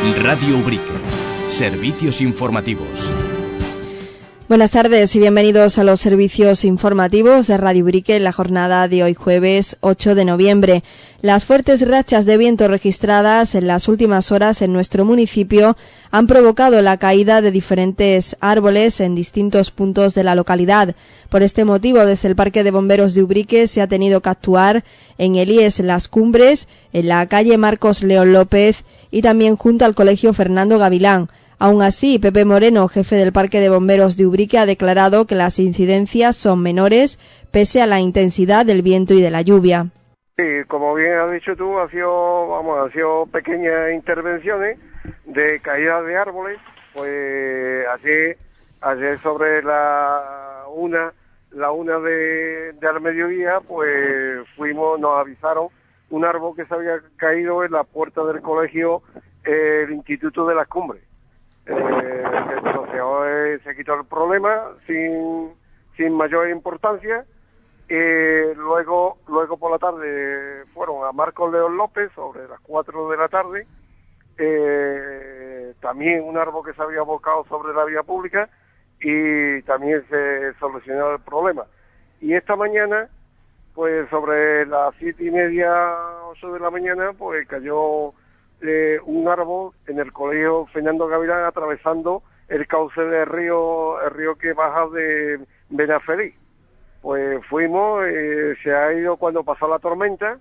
Radio Ubrique. Servicios informativos. Buenas tardes y bienvenidos a los servicios informativos de Radio Ubrique en la jornada de hoy jueves 8 de noviembre. Las fuertes rachas de viento registradas en las últimas horas en nuestro municipio han provocado la caída de diferentes árboles en distintos puntos de la localidad. Por este motivo, desde el Parque de Bomberos de Ubrique se ha tenido que actuar en el IES Las Cumbres, en la calle Marcos León López y también junto al Colegio Fernando Gavilán. Aún así, Pepe Moreno, jefe del Parque de Bomberos de Ubrique, ha declarado que las incidencias son menores pese a la intensidad del viento y de la lluvia. Sí, como bien has dicho tú, ha sido pequeñas intervenciones de caída de árboles. Pues ayer sobre la una del mediodía, pues nos avisaron un árbol que se había caído en la puerta del colegio, el Instituto de las Cumbres. Entonces se quitó el problema sin mayor importancia. Luego por la tarde fueron a Marcos León López sobre las 4 de la tarde. También un árbol que se había volcado sobre la vía pública y también se solucionó el problema. Y esta mañana, pues sobre las 7:30, 8 de la mañana, pues cayó un árbol en el colegio Fernando Gavilán atravesando el cauce del río, el río que baja de Benafeliz. Pues fuimos, se ha ido cuando pasó la tormenta,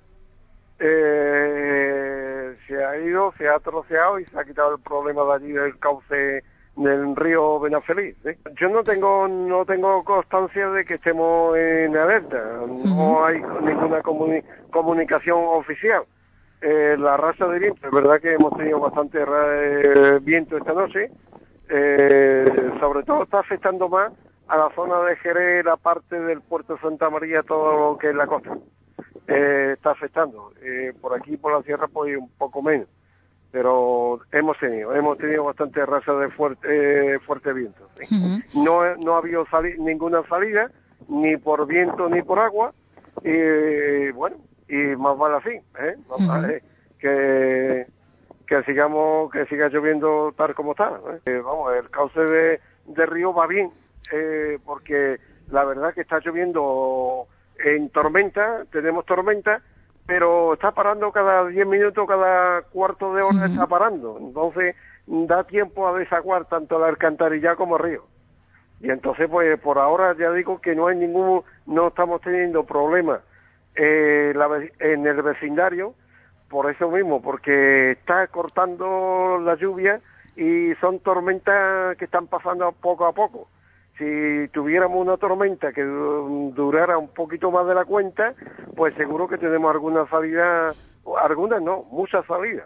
se ha troceado y se ha quitado el problema de allí del cauce del río Benafeliz. Yo no tengo constancia de que estemos en alerta, no hay ninguna comunicación oficial. La racha de viento, es verdad que hemos tenido bastante viento esta noche, sobre todo está afectando más a la zona de Jerez, la parte del puerto de Santa María, todo lo que es la costa, está afectando. Por aquí, por la sierra, pues un poco menos, pero hemos tenido bastante racha de fuerte viento. ¿Sí? No ha habido ninguna salida, ni por viento ni por agua, y bueno, y más vale así, más vale que siga lloviendo tal como está. El cauce de río va bien, porque la verdad que está lloviendo en tormenta, tenemos tormenta, pero está parando cada 10 minutos, cada cuarto de hora está parando, entonces da tiempo a desaguar tanto el alcantarillado como el río. Y entonces pues por ahora ya digo que no estamos teniendo problemas en el vecindario, por eso mismo, porque está cortando la lluvia y son tormentas que están pasando poco a poco. Si tuviéramos una tormenta que durara un poquito más de la cuenta, pues seguro que tenemos alguna salida, muchas salidas.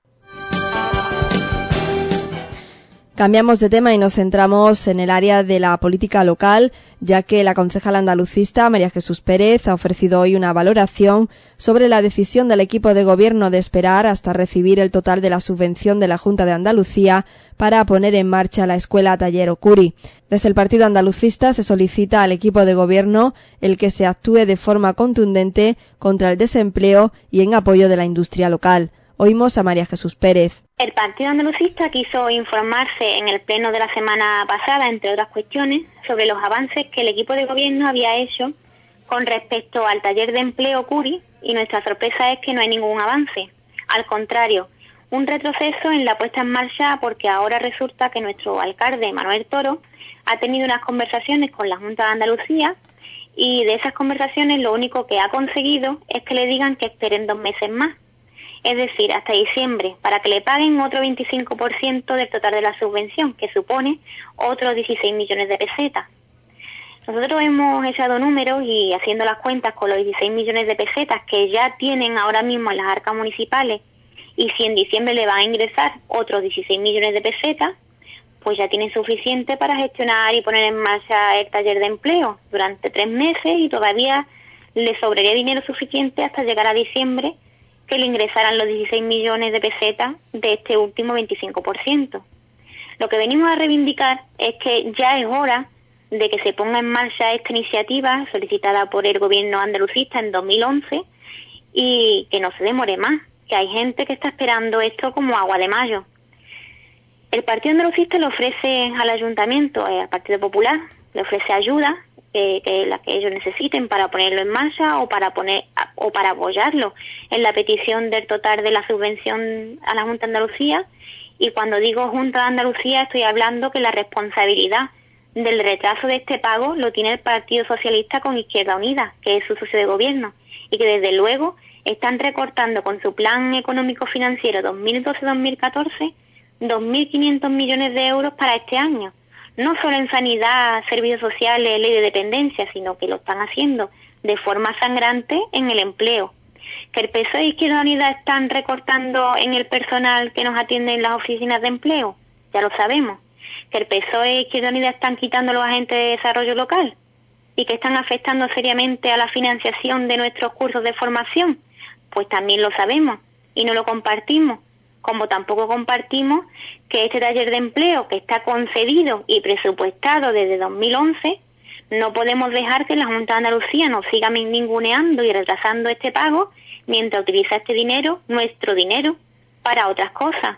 Cambiamos de tema y nos centramos en el área de la política local, ya que la concejala andalucista María Jesús Pérez ha ofrecido hoy una valoración sobre la decisión del equipo de gobierno de esperar hasta recibir el total de la subvención de la Junta de Andalucía para poner en marcha la escuela Taller Ocuri. Desde el partido andalucista se solicita al equipo de gobierno el que se actúe de forma contundente contra el desempleo y en apoyo de la industria local. Oímos a María Jesús Pérez. El partido andalucista quiso informarse en el pleno de la semana pasada, entre otras cuestiones, sobre los avances que el equipo de gobierno había hecho con respecto al taller de empleo Ocuri, y nuestra sorpresa es que no hay ningún avance. Al contrario, un retroceso en la puesta en marcha, porque ahora resulta que nuestro alcalde, Manuel Toro, ha tenido unas conversaciones con la Junta de Andalucía y de esas conversaciones lo único que ha conseguido es que le digan que esperen 2 meses más. Es decir, hasta diciembre, para que le paguen otro 25% del total de la subvención, que supone otros 16 millones de pesetas. Nosotros hemos echado números y haciendo las cuentas con los 16 millones de pesetas que ya tienen ahora mismo en las arcas municipales, y si en diciembre le van a ingresar otros 16 millones de pesetas, pues ya tienen suficiente para gestionar y poner en marcha el taller de empleo durante 3 meses, y todavía le sobraría dinero suficiente hasta llegar a diciembre, que le ingresaran los 16 millones de pesetas de este último 25%. Lo que venimos a reivindicar es que ya es hora de que se ponga en marcha esta iniciativa solicitada por el gobierno andalucista en 2011 y que no se demore más, que hay gente que está esperando esto como agua de mayo. El Partido Andalucista le ofrece al Ayuntamiento, al Partido Popular, le ofrece ayuda, la que ellos necesiten para ponerlo en marcha o para apoyarlo en la petición del total de la subvención a la Junta de Andalucía. Y cuando digo Junta de Andalucía estoy hablando que la responsabilidad del retraso de este pago lo tiene el Partido Socialista con Izquierda Unida, que es su socio de gobierno, y que desde luego están recortando con su plan económico financiero 2012-2014 2.500 millones de euros para este año. No solo en sanidad, servicios sociales, ley de dependencia, sino que lo están haciendo de forma sangrante en el empleo. Que el PSOE y Izquierda Unida están recortando en el personal que nos atiende en las oficinas de empleo, ya lo sabemos. Que el PSOE y Izquierda Unida están quitando a los agentes de desarrollo local y que están afectando seriamente a la financiación de nuestros cursos de formación, pues también lo sabemos y no lo compartimos. Como tampoco compartimos que este taller de empleo, que está concedido y presupuestado desde 2011, no podemos dejar que la Junta de Andalucía nos siga ninguneando y retrasando este pago mientras utiliza este dinero, nuestro dinero, para otras cosas.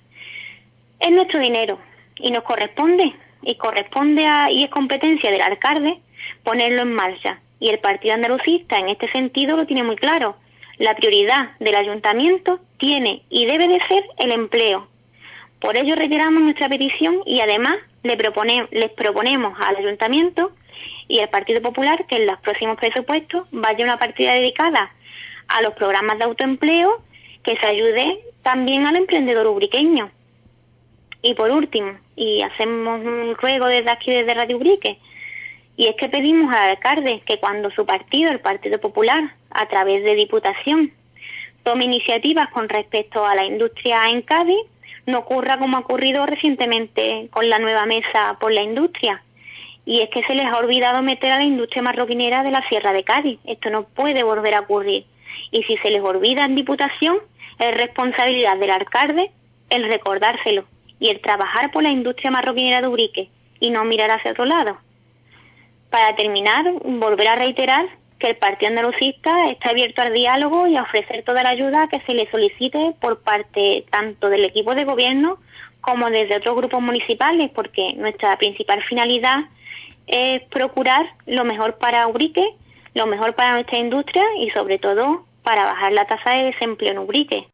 Es nuestro dinero y nos corresponde, y es competencia del alcalde ponerlo en marcha. Y el Partido Andalucista en este sentido lo tiene muy claro. La prioridad del ayuntamiento tiene y debe de ser el empleo. Por ello reiteramos nuestra petición y además les proponemos al ayuntamiento y al Partido Popular que en los próximos presupuestos vaya una partida dedicada a los programas de autoempleo que se ayude también al emprendedor ubriqueño. Y por último, y hacemos un ruego desde aquí, desde Radio Ubrique, y es que pedimos al alcalde que cuando su partido, el Partido Popular, a través de Diputación, tome iniciativas con respecto a la industria en Cádiz, no ocurra como ha ocurrido recientemente con la nueva mesa por la industria. Y es que se les ha olvidado meter a la industria marroquinera de la Sierra de Cádiz. Esto no puede volver a ocurrir. Y si se les olvida en Diputación, es responsabilidad del alcalde el recordárselo y el trabajar por la industria marroquinera de Ubrique y no mirar hacia otro lado. Para terminar, volver a reiterar que el Partido Andalucista está abierto al diálogo y a ofrecer toda la ayuda que se le solicite por parte tanto del equipo de gobierno como desde otros grupos municipales, porque nuestra principal finalidad es procurar lo mejor para Ubrique, lo mejor para nuestra industria y sobre todo para bajar la tasa de desempleo en Ubrique.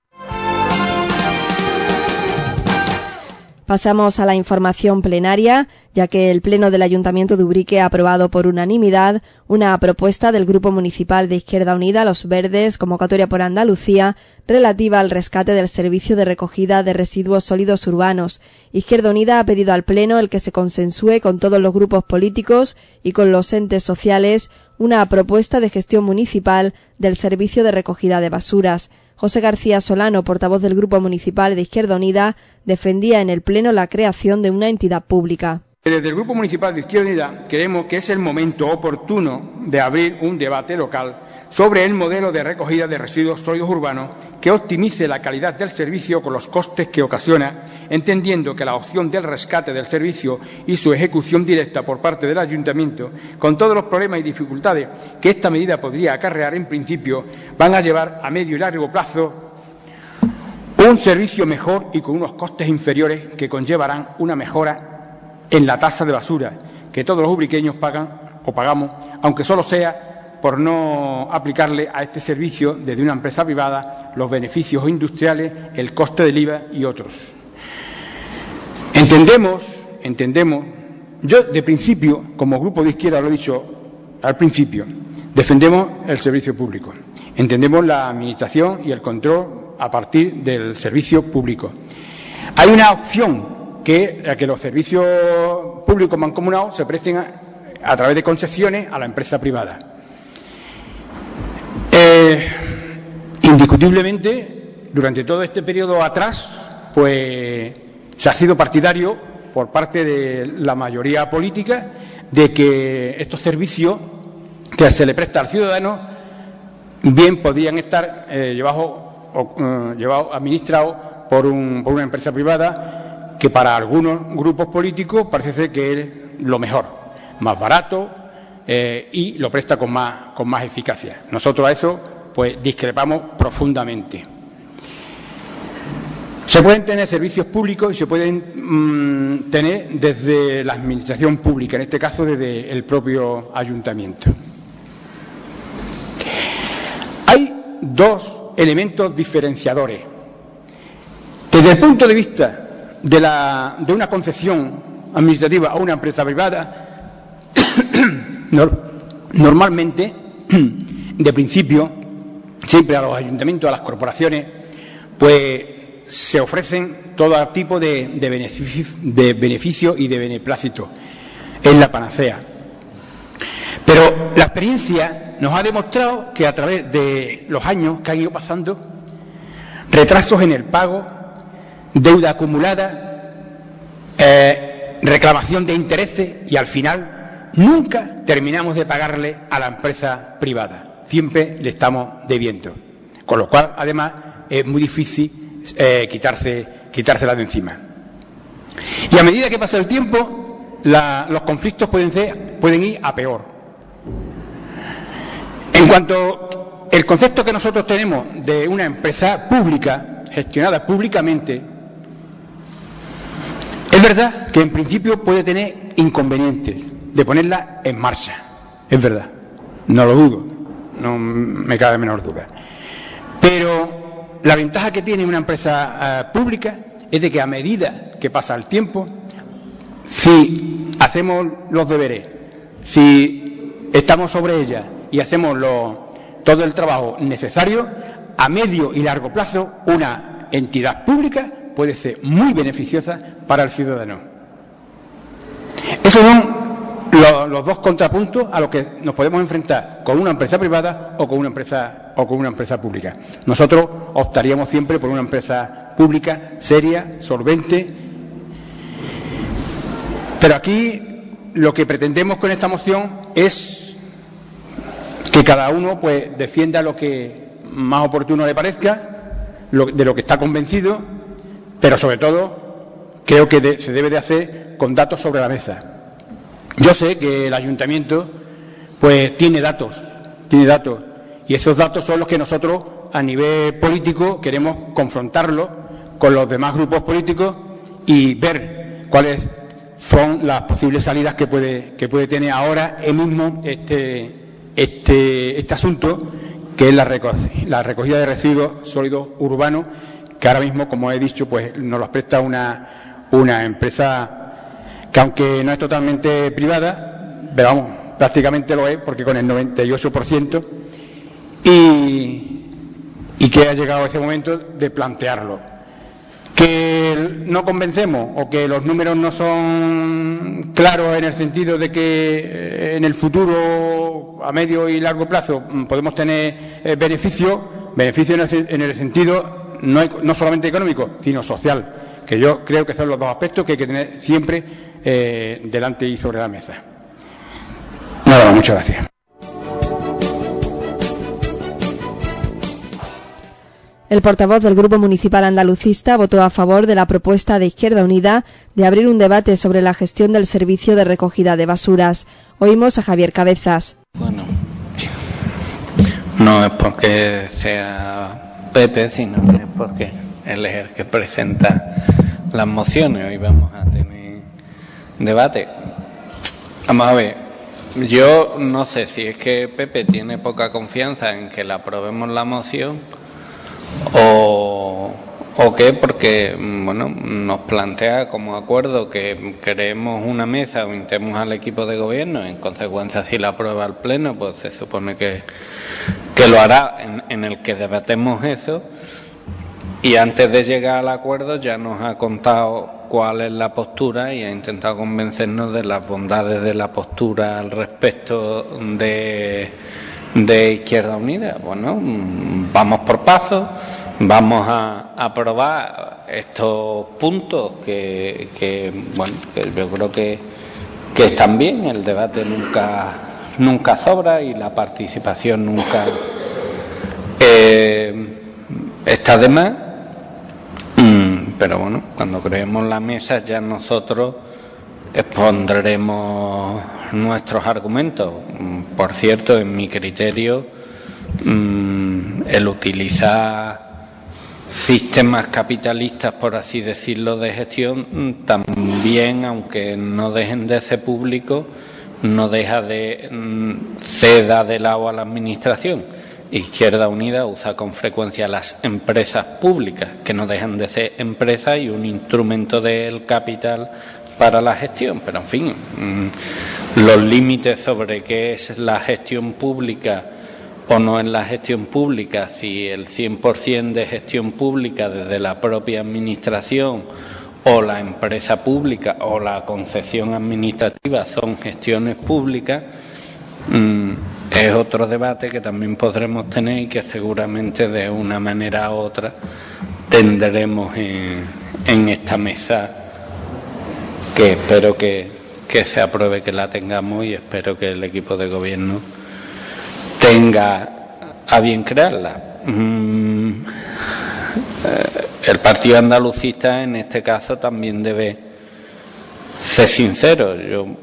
Pasamos a la información plenaria, ya que el Pleno del Ayuntamiento de Ubrique ha aprobado por unanimidad una propuesta del Grupo Municipal de Izquierda Unida, Los Verdes, Convocatoria por Andalucía, relativa al rescate del servicio de recogida de residuos sólidos urbanos. Izquierda Unida ha pedido al Pleno el que se consensúe con todos los grupos políticos y con los entes sociales una propuesta de gestión municipal del servicio de recogida de basuras. José García Solano, portavoz del Grupo Municipal de Izquierda Unida, defendía en el Pleno la creación de una entidad pública. Desde el Grupo Municipal de Izquierda Unida creemos que es el momento oportuno de abrir un debate local sobre el modelo de recogida de residuos sólidos urbanos que optimice la calidad del servicio con los costes que ocasiona, entendiendo que la opción del rescate del servicio y su ejecución directa por parte del Ayuntamiento, con todos los problemas y dificultades que esta medida podría acarrear en principio, van a llevar a medio y largo plazo un servicio mejor y con unos costes inferiores que conllevarán una mejora en la tasa de basura que todos los ubriqueños pagan o pagamos, aunque solo sea por no aplicarle a este servicio desde una empresa privada los beneficios industriales, el coste del IVA y otros. Entendemos, yo de principio, como grupo de izquierda lo he dicho al principio, defendemos el servicio público, entendemos la administración y el control a partir del servicio público. Hay una opción que los servicios públicos mancomunados se presten a través de concesiones a la empresa privada. Indiscutiblemente, durante todo este periodo atrás, pues se ha sido partidario por parte de la mayoría política de que estos servicios que se le presta al ciudadano bien podían estar administrados por una empresa privada que para algunos grupos políticos parece ser que es lo mejor, más barato y lo presta con más eficacia. Nosotros a eso pues discrepamos profundamente. Se pueden tener servicios públicos y se pueden tener desde la administración pública, en este caso desde el propio ayuntamiento. Hay dos elementos diferenciadores. Desde el punto de vista de una concesión administrativa a una empresa privada, normalmente, de principio, siempre a los ayuntamientos, a las corporaciones, pues se ofrecen todo tipo de beneficios y de beneplácito. Es la panacea. Pero la experiencia nos ha demostrado que a través de los años que han ido pasando, retrasos en el pago, deuda acumulada, reclamación de intereses, y al final nunca terminamos de pagarle a la empresa privada. Siempre le estamos debiendo. Con lo cual, además, es muy difícil quitársela de encima. Y a medida que pasa el tiempo, los conflictos pueden ir a peor. En cuanto al concepto que nosotros tenemos de una empresa pública, gestionada públicamente, es verdad que en principio puede tener inconvenientes de ponerla en marcha. Es verdad, no lo dudo, no me cabe menor duda. Pero la ventaja que tiene una empresa pública es de que a medida que pasa el tiempo, si hacemos los deberes, si estamos sobre ella y hacemos todo el trabajo necesario, a medio y largo plazo, una entidad pública puede ser muy beneficiosa para el ciudadano. Esos son los dos contrapuntos a los que nos podemos enfrentar con una empresa privada o con una empresa pública. Nosotros optaríamos siempre por una empresa pública seria, solvente. Pero aquí lo que pretendemos con esta moción es que cada uno pues defienda lo que más oportuno le parezca, de lo que está convencido, pero sobre todo creo que se debe de hacer con datos sobre la mesa. Yo sé que el ayuntamiento pues tiene datos, y esos datos son los que nosotros a nivel político queremos confrontarlos con los demás grupos políticos y ver cuáles son las posibles salidas que puede tener ahora mismo este asunto, que es la recogida de residuos sólidos urbanos, que ahora mismo, como he dicho, pues nos los presta una empresa que, aunque no es totalmente privada, pero vamos, prácticamente lo es, porque con el 98%, y que ha llegado ese momento de plantearlo. Que no convencemos o que los números no son claros en el sentido de que en el futuro, a medio y largo plazo, podemos tener beneficios en el sentido no solamente económico, sino social, que yo creo que son los dos aspectos que hay que tener siempre delante y sobre la mesa. Nada, muchas gracias. El portavoz del Grupo Municipal Andalucista votó a favor de la propuesta de Izquierda Unida de abrir un debate sobre la gestión del servicio de recogida de basuras. Oímos a Javier Cabezas. Bueno, no es porque sea Pepe, sino es porque él es el que presenta las mociones. Hoy vamos a tener debate. Vamos a ver, yo no sé si es que Pepe tiene poca confianza en que la aprobemos la moción o qué, porque bueno, nos plantea como acuerdo que creemos una mesa o instemos al equipo de gobierno. En consecuencia, si la aprueba el pleno, pues se supone que lo hará, en el que debatemos eso, y antes de llegar al acuerdo ya nos ha contado cuál es la postura y ha intentado convencernos de las bondades de la postura al respecto de Izquierda Unida. Bueno, vamos por pasos, vamos a aprobar estos puntos que yo creo que están bien. El debate nunca sobra y la participación nunca está de más. Pero bueno, cuando creemos la mesa ya nosotros expondremos nuestros argumentos. Por cierto, en mi criterio, el utilizar sistemas capitalistas, por así decirlo, de gestión, también, aunque no dejen de ser públicos, no deja de ceda de lado a la administración. Izquierda Unida usa con frecuencia las empresas públicas, que no dejan de ser empresas y un instrumento del capital para la gestión. Pero, en fin, los límites sobre qué es la gestión pública o no es la gestión pública, si el 100% de gestión pública desde la propia administración o la empresa pública o la concesión administrativa son gestiones públicas, es otro debate que también podremos tener y que seguramente de una manera u otra tendremos en esta mesa, que espero que se apruebe, que la tengamos, y espero que el equipo de gobierno tenga a bien crearla. El Partido Andalucista en este caso también debe ser sincero.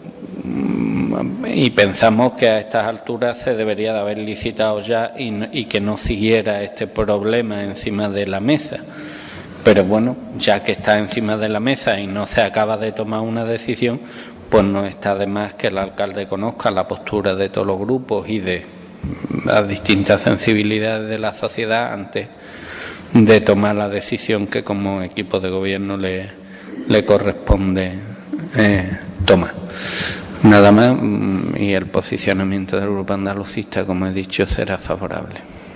Y pensamos que a estas alturas se debería de haber licitado ya y que no siguiera este problema encima de la mesa. Pero bueno, ya que está encima de la mesa y no se acaba de tomar una decisión, pues no está de más que el alcalde conozca la postura de todos los grupos y de las distintas sensibilidades de la sociedad antes de tomar la decisión que como equipo de gobierno le corresponde tomar. Nada más, y el posicionamiento del Grupo Andalucista, como he dicho, será favorable.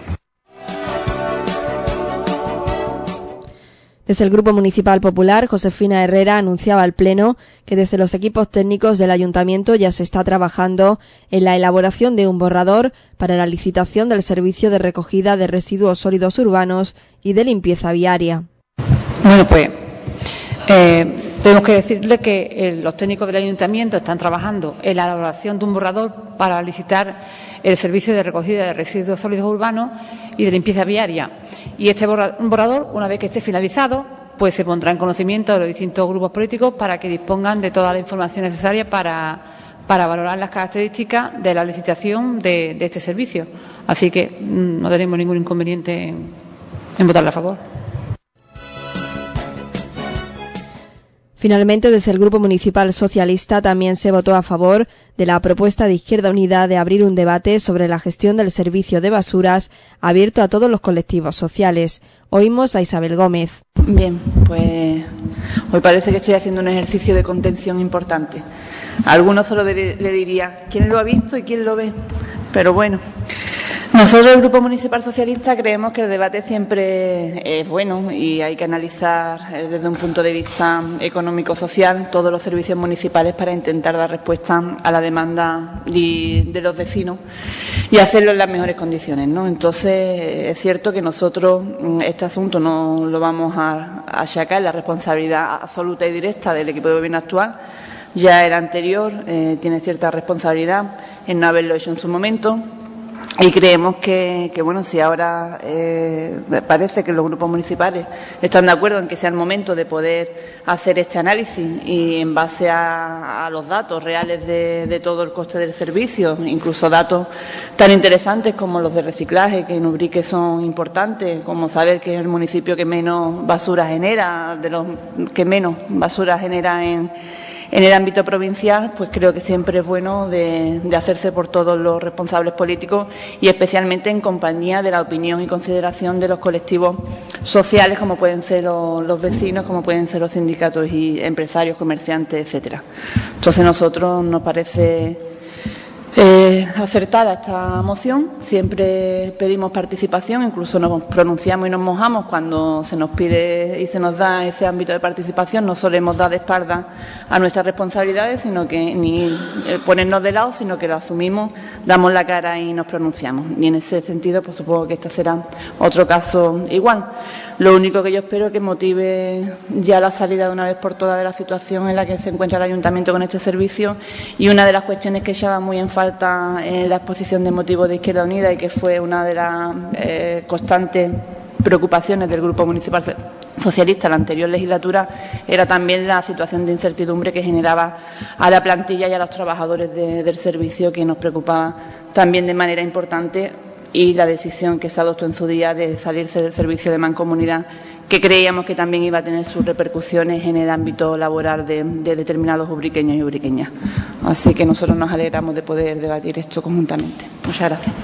Desde el Grupo Municipal Popular, Josefina Herrera anunciaba al Pleno que desde los equipos técnicos del Ayuntamiento ya se está trabajando en la elaboración de un borrador para la licitación del servicio de recogida de residuos sólidos urbanos y de limpieza viaria. Bueno, pues tenemos que decirle que los técnicos del Ayuntamiento están trabajando en la elaboración de un borrador para licitar el servicio de recogida de residuos sólidos urbanos y de limpieza viaria. Y este borrador, una vez que esté finalizado, pues se pondrá en conocimiento de los distintos grupos políticos para que dispongan de toda la información necesaria para valorar las características de la licitación de este servicio. Así que no tenemos ningún inconveniente en votarle a favor. Finalmente, desde el Grupo Municipal Socialista también se votó a favor de la propuesta de Izquierda Unida de abrir un debate sobre la gestión del servicio de basuras abierto a todos los colectivos sociales. Oímos a Isabel Gómez. Bien, pues hoy parece que estoy haciendo un ejercicio de contención importante. A algunos solo le diría quién lo ha visto y quién lo ve, pero bueno. Nosotros, el Grupo Municipal Socialista, creemos que el debate siempre es bueno y hay que analizar desde un punto de vista económico-social todos los servicios municipales para intentar dar respuesta a la demanda de los vecinos y hacerlo en las mejores condiciones, ¿no? Entonces, es cierto que nosotros este asunto no lo vamos a achacar la responsabilidad absoluta y directa del equipo de gobierno actual. Ya el anterior tiene cierta responsabilidad en no haberlo hecho en su momento. Y creemos que bueno, si ahora parece que los grupos municipales están de acuerdo en que sea el momento de poder hacer este análisis y en base a los datos reales de todo el coste del servicio, incluso datos tan interesantes como los de reciclaje, que en Ubrique son importantes, como saber que es el municipio que menos basura genera, de los que menos basura genera en el ámbito provincial, pues creo que siempre es bueno de hacerse por todos los responsables políticos y especialmente en compañía de la opinión y consideración de los colectivos sociales, como pueden ser los vecinos, como pueden ser los sindicatos y empresarios, comerciantes, etcétera. Entonces, nosotros nos parece acertada esta moción. Siempre pedimos participación, incluso nos pronunciamos y nos mojamos cuando se nos pide y se nos da ese ámbito de participación. No solemos dar de espalda a nuestras responsabilidades, sino que ni ponernos de lado, sino que lo asumimos, damos la cara y nos pronunciamos. Y en ese sentido, pues supongo que este será otro caso igual. Lo único que yo espero es que motive ya la salida de una vez por todas de la situación en la que se encuentra el Ayuntamiento con este servicio, y una de las cuestiones que echaba muy en falta en la exposición de motivos de Izquierda Unida y que fue una de las constantes preocupaciones del Grupo Municipal Socialista en la anterior legislatura era también la situación de incertidumbre que generaba a la plantilla y a los trabajadores del servicio, que nos preocupaba también de manera importante, y la decisión que se adoptó en su día de salirse del servicio de mancomunidad que creíamos que también iba a tener sus repercusiones en el ámbito laboral de determinados ubriqueños y ubriqueñas. Así que nosotros nos alegramos de poder debatir esto conjuntamente. Muchas gracias.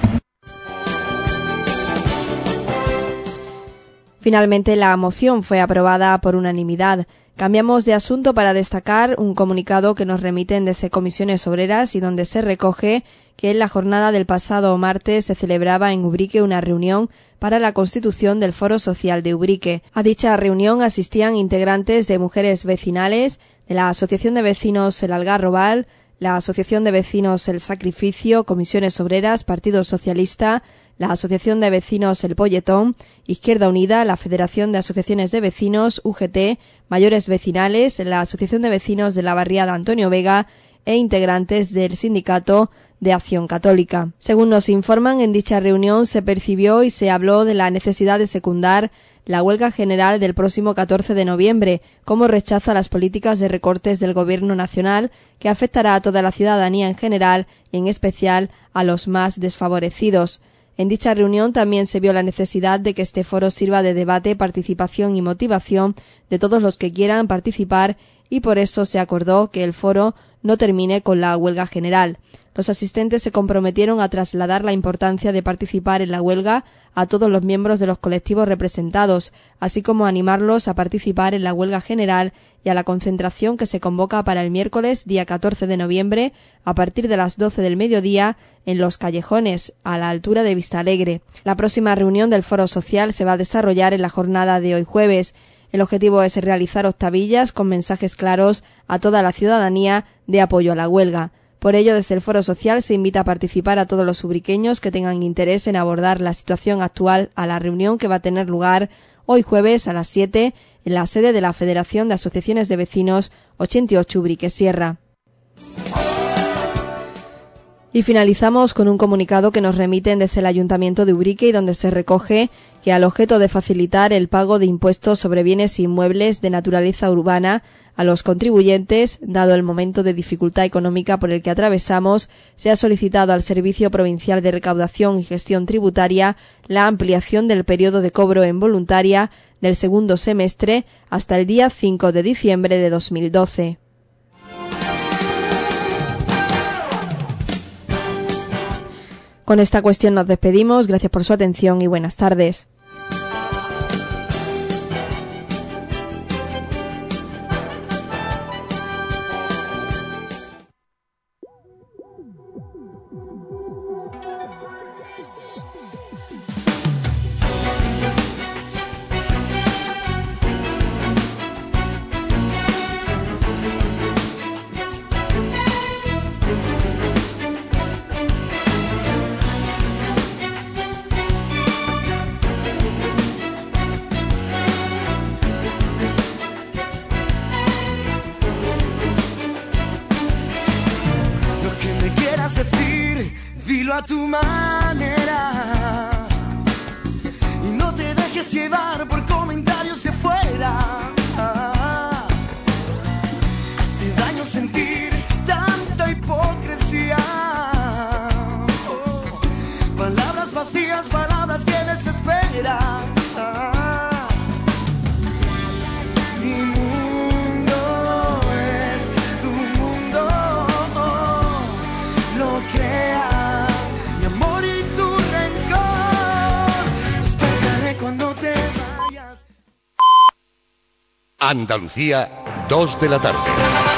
Finalmente, la moción fue aprobada por unanimidad. Cambiamos de asunto para destacar un comunicado que nos remiten desde Comisiones Obreras y donde se recoge que en la jornada del pasado martes se celebraba en Ubrique una reunión para la constitución del Foro Social de Ubrique. A dicha reunión asistían integrantes de Mujeres Vecinales, de la Asociación de Vecinos El Algarrobal, la Asociación de Vecinos El Sacrificio, Comisiones Obreras, Partido Socialista, la Asociación de Vecinos El Polletón, Izquierda Unida, la Federación de Asociaciones de Vecinos, UGT, Mayores Vecinales, la Asociación de Vecinos de la Barriada Antonio Vega e integrantes del Sindicato de Acción Católica. Según nos informan, en dicha reunión se percibió y se habló de la necesidad de secundar la huelga general del próximo 14 de noviembre, como rechazo a las políticas de recortes del Gobierno nacional que afectará a toda la ciudadanía en general y en especial a los más desfavorecidos. En dicha reunión también se vio la necesidad de que este foro sirva de debate, participación y motivación de todos los que quieran participar y por eso se acordó que el foro no termine con la huelga general. Los asistentes se comprometieron a trasladar la importancia de participar en la huelga a todos los miembros de los colectivos representados, así como animarlos a participar en la huelga general y a la concentración que se convoca para el miércoles, día 14 de noviembre, a partir de las 12 del mediodía, en Los Callejones, a la altura de Vistalegre. La próxima reunión del Foro Social se va a desarrollar en la jornada de hoy jueves. El objetivo es realizar octavillas con mensajes claros a toda la ciudadanía de apoyo a la huelga. Por ello, desde el Foro Social se invita a participar a todos los ubriqueños que tengan interés en abordar la situación actual a la reunión que va a tener lugar hoy jueves a las 7 en la sede de la Federación de Asociaciones de Vecinos 88 Ubrique Sierra. Y finalizamos con un comunicado que nos remiten desde el Ayuntamiento de Ubrique y donde se recoge que al objeto de facilitar el pago de impuestos sobre bienes inmuebles de naturaleza urbana a los contribuyentes, dado el momento de dificultad económica por el que atravesamos, se ha solicitado al Servicio Provincial de Recaudación y Gestión Tributaria la ampliación del periodo de cobro en voluntaria del segundo semestre hasta el día 5 de diciembre de 2012. Con esta cuestión nos despedimos. Gracias por su atención y buenas tardes. Dilo a tu manera y no te dejes llevar por comentarios de fuera. Hace daño sentir tanta hipocresía. Palabras vacías, palabras que desesperan. Mi mundo es tu mundo, lo creas. Andalucía, 2 de la tarde.